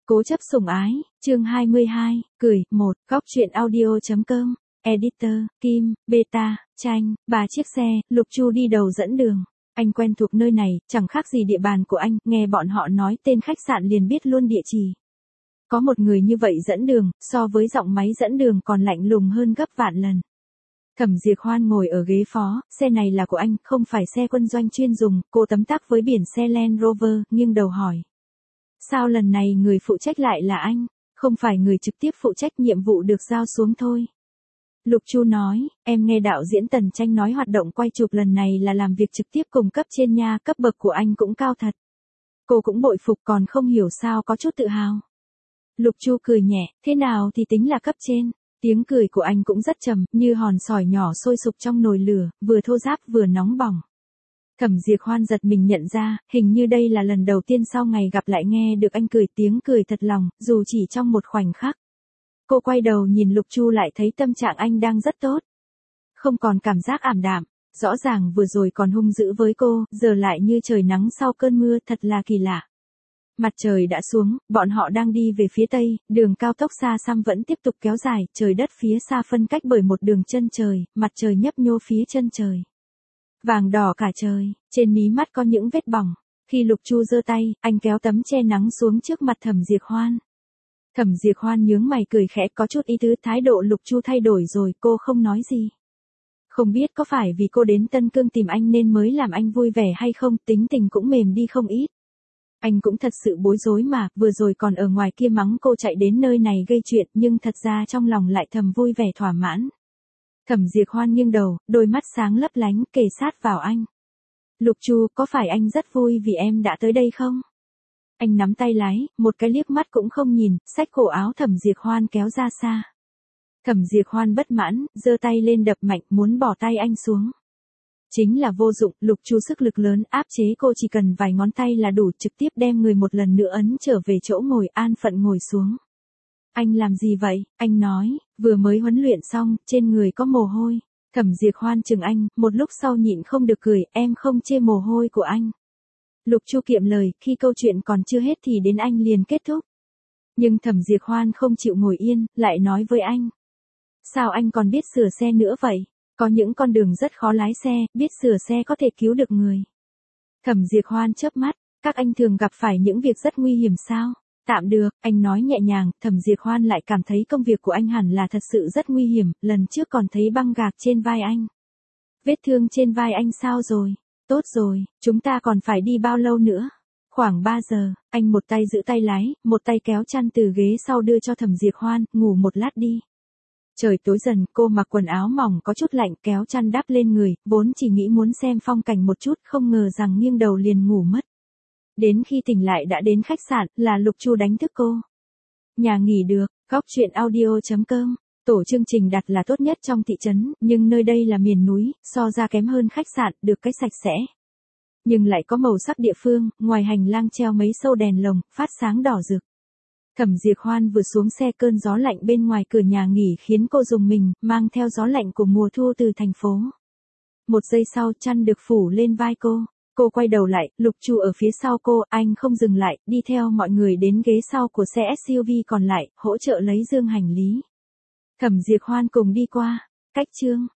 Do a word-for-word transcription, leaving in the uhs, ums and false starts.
Cố chấp sủng ái, chương hai mươi hai, cười, một, góc truyện audio.com, editor, Kim, beta, tranh, ba chiếc xe, Lục Chu đi đầu dẫn đường. Anh quen thuộc nơi này, chẳng khác gì địa bàn của anh, nghe bọn họ nói tên khách sạn liền biết luôn địa chỉ. Có một người như vậy dẫn đường, so với giọng máy dẫn đường còn lạnh lùng hơn gấp vạn lần. Thẩm Diệp Hoan ngồi ở ghế phó, xe này là của anh, không phải xe quân doanh chuyên dùng, cô tấm tắc với biển xe Land Rover, nghiêng đầu hỏi. Sao lần này người phụ trách lại là anh, không phải người trực tiếp phụ trách nhiệm vụ được giao xuống thôi. Lục Chu nói, em nghe đạo diễn Tần Tranh nói hoạt động quay chụp lần này là làm việc trực tiếp cùng cấp trên nha, cấp bậc của anh cũng cao thật. Cô cũng bội phục còn không hiểu sao có chút tự hào. Lục Chu cười nhẹ, thế nào thì tính là cấp trên. Tiếng cười của anh cũng rất trầm, như hòn sỏi nhỏ sôi sục trong nồi lửa, vừa thô ráp vừa nóng bỏng. Thẩm Diệp Hoan giật mình nhận ra, hình như đây là lần đầu tiên sau ngày gặp lại nghe được anh cười, tiếng cười thật lòng, dù chỉ trong một khoảnh khắc. Cô quay đầu nhìn Lục Chu lại thấy tâm trạng anh đang rất tốt. Không còn cảm giác ảm đạm, rõ ràng vừa rồi còn hung dữ với cô, giờ lại như trời nắng sau cơn mưa, thật là kỳ lạ. Mặt trời đã xuống, bọn họ đang đi về phía tây, đường cao tốc xa xăm vẫn tiếp tục kéo dài, trời đất phía xa phân cách bởi một đường chân trời, mặt trời nhấp nhô phía chân trời. Vàng đỏ cả trời, trên mí mắt có những vết bỏng. Khi Lục Chu giơ tay, anh kéo tấm che nắng xuống trước mặt Thẩm Diệp Hoan. Thẩm Diệp Hoan nhướng mày cười khẽ, có chút ý tứ, thái độ Lục Chu thay đổi rồi, cô không nói gì. Không biết có phải vì cô đến Tân Cương tìm anh nên mới làm anh vui vẻ hay không, tính tình cũng mềm đi không ít. Anh cũng thật sự bối rối mà, vừa rồi còn ở ngoài kia mắng cô chạy đến nơi này gây chuyện, nhưng thật ra trong lòng lại thầm vui vẻ thỏa mãn. Thẩm Diệp Hoan nghiêng đầu, đôi mắt sáng lấp lánh, kề sát vào anh. Lục Chu, có phải anh rất vui vì em đã tới đây không? Anh nắm tay lái, một cái liếc mắt cũng không nhìn, xách cổ áo Thẩm Diệp Hoan kéo ra xa. Thẩm Diệp Hoan bất mãn, giơ tay lên đập mạnh, muốn bỏ tay anh xuống. Chính là vô dụng, Lục Chu sức lực lớn áp chế cô, chỉ cần vài ngón tay là đủ, trực tiếp đem người một lần nữa ấn trở về chỗ ngồi, an phận ngồi xuống. Anh làm gì vậy? Anh nói, vừa mới huấn luyện xong, trên người có mồ hôi. Thẩm Diệp Hoan chừng anh, một lúc sau nhịn không được cười, em không chê mồ hôi của anh. Lục Chu kiệm lời, khi câu chuyện còn chưa hết thì đến anh liền kết thúc. Nhưng Thẩm Diệp Hoan không chịu ngồi yên, lại nói với anh. Sao anh còn biết sửa xe nữa vậy? Có những con đường rất khó lái xe, biết sửa xe có thể cứu được người. Thẩm Diệp Hoan chớp mắt, các anh thường gặp phải những việc rất nguy hiểm sao? Tạm được, anh nói nhẹ nhàng, Thẩm Diệp Hoan lại cảm thấy công việc của anh hẳn là thật sự rất nguy hiểm, lần trước còn thấy băng gạc trên vai anh. Vết thương trên vai anh sao rồi? Tốt rồi, chúng ta còn phải đi bao lâu nữa? Khoảng ba giờ, anh một tay giữ tay lái, một tay kéo chăn từ ghế sau đưa cho Thẩm Diệp Hoan, ngủ một lát đi. Trời tối dần, cô mặc quần áo mỏng có chút lạnh, kéo chăn đắp lên người, vốn chỉ nghĩ muốn xem phong cảnh một chút, không ngờ rằng nghiêng đầu liền ngủ mất. Đến khi tỉnh lại đã đến khách sạn, là Lục Chu đánh thức cô. Nhà nghỉ được, góc truyện audio.com, tổ chương trình đặt là tốt nhất trong thị trấn, nhưng nơi đây là miền núi, so ra kém hơn khách sạn, được cái sạch sẽ. Nhưng lại có màu sắc địa phương, ngoài hành lang treo mấy sâu đèn lồng, phát sáng đỏ rực. Thẩm Diệp Hoan vừa xuống xe, cơn gió lạnh bên ngoài cửa nhà nghỉ khiến cô rùng mình, mang theo gió lạnh của mùa thu từ thành phố. Một giây sau, chăn được phủ lên vai cô. Cô quay đầu lại, Lục Chu ở phía sau cô, anh không dừng lại, đi theo mọi người đến ghế sau của xe ét u vê còn lại, hỗ trợ lấy dương hành lý. Thẩm Diệp Hoan cùng đi qua. Cách chương